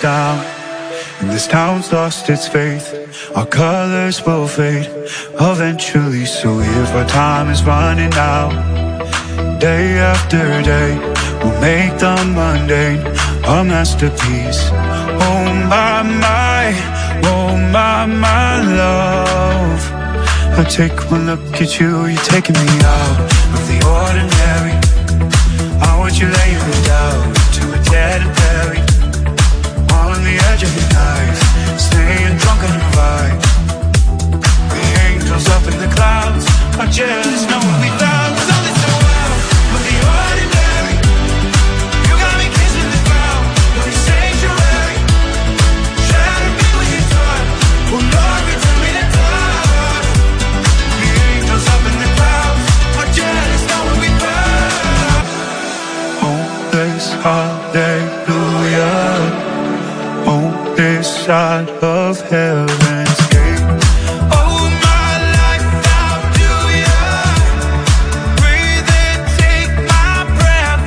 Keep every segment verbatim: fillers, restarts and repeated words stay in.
down, and this town's lost its faith. Our colors will fade eventually. So if our time is running out, day after day, we'll make the mundane a masterpiece. Oh my, my, oh my, my love, I take one look at you, you're taking me out of the ordinary. I want you laying me down to a dead and buried, on the edge of your knife, staying drunk on your ride. The angels up in the clouds are jealous, knowing we found something so wild. But the ordinary, you got me kissing the ground, you're a sanctuary. Shatter me with your touch, will Lord return me to touch. The angels up in the clouds are jealous, knowing we found. Hopeless hallelujah, on this side of heaven's gate. Oh, my life, how do ya breathe and take my breath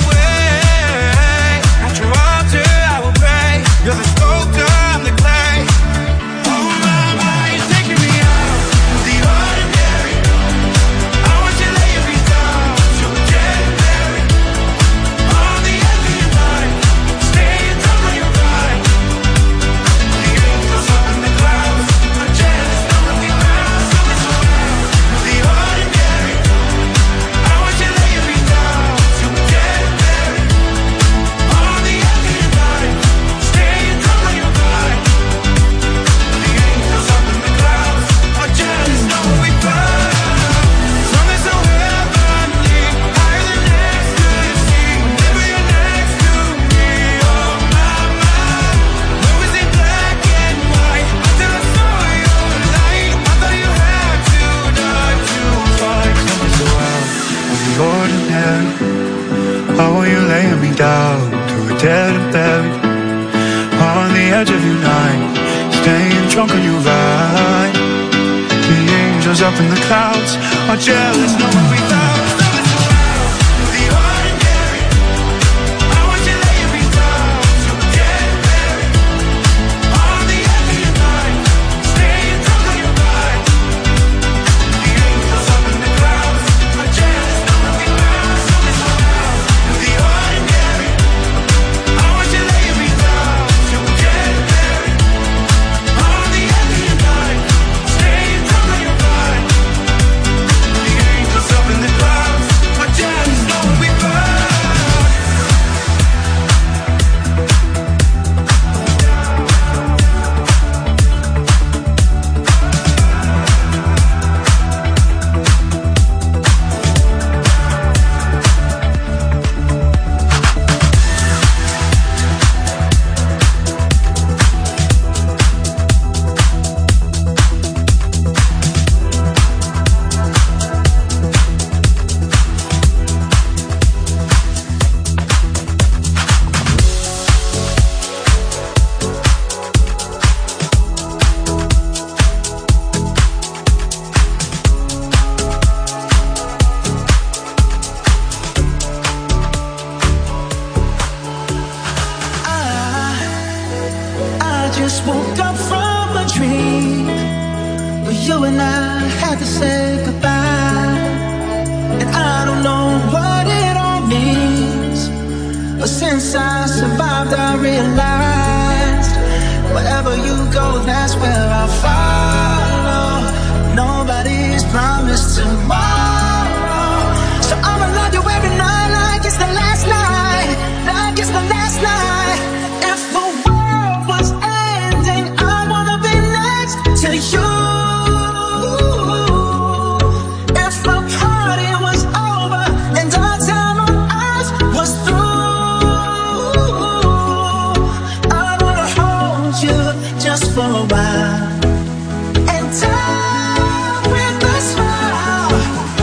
away? At your altar I will pray, you're the sculptor, I'm the clay. Oh my, my, you're taking me out of the ordinary. I want you laying me down to a dead and buried, on the edge of your night, staying drunk on your ride. The angels up in the clouds are jealous, knowing we found something so wild. The ordinary, I want you laying me down to a dead and buried, on the edge of your night, staying drunk on your ride. The angels up in the clouds are jealous, knowing we found something so heavenly, higher than ecstasy. Whenever you're next to me, oh my, my. Where was it black and white until I saw your light? I thought you had to die to find something so wild. Of the ordinary, how are you laying me down to a dead and buried, on the edge of your night, staying drunk on your ride. The angels up in the clouds are jealous, knowing we found something so wild. The ordinary, I want you laying me down to a dead and buried, on the edge of your night, staying drunk on your ride. The angels up in the clouds are jealous, knowing we found something so wild. The ordinary, I want you laying me down to a dead and buried, on the edge of your night, staying drunk on your ride. The angels up in the clouds are jealous, knowing we found. I just woke up from a dream where you and I had to say goodbye. And I don't know what it all means, but since I survived I realized wherever you go, that's where I'll follow. Nobody's promised tomorrow, so I'ma love you every night like it's the last night, like it's the last night. If the world was ending, I wanna be next to you. If the party was over and our time on earth was through, I wanna hold you just for a while and die with a smile.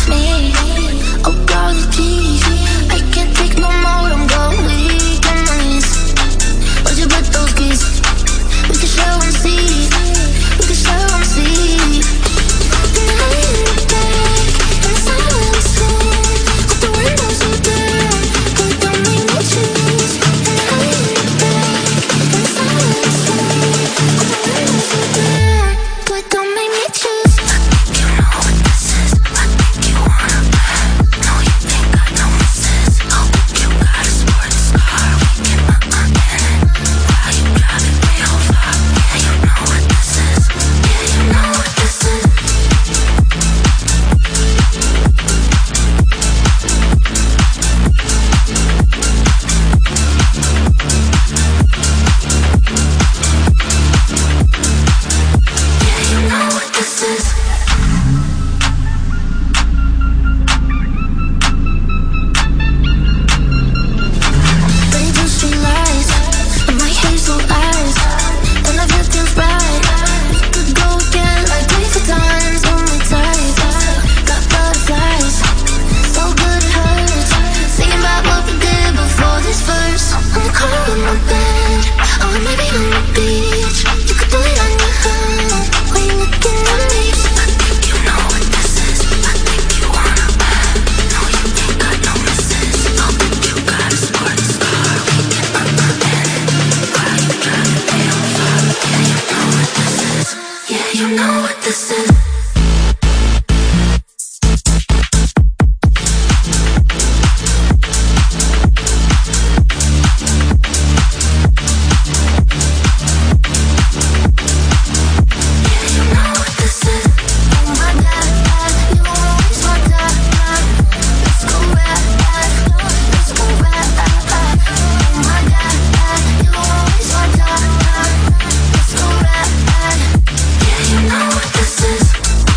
promise me apologies. I can't take no more, I'm going weak on my knees. Where'd you put those keys? We can share one seat.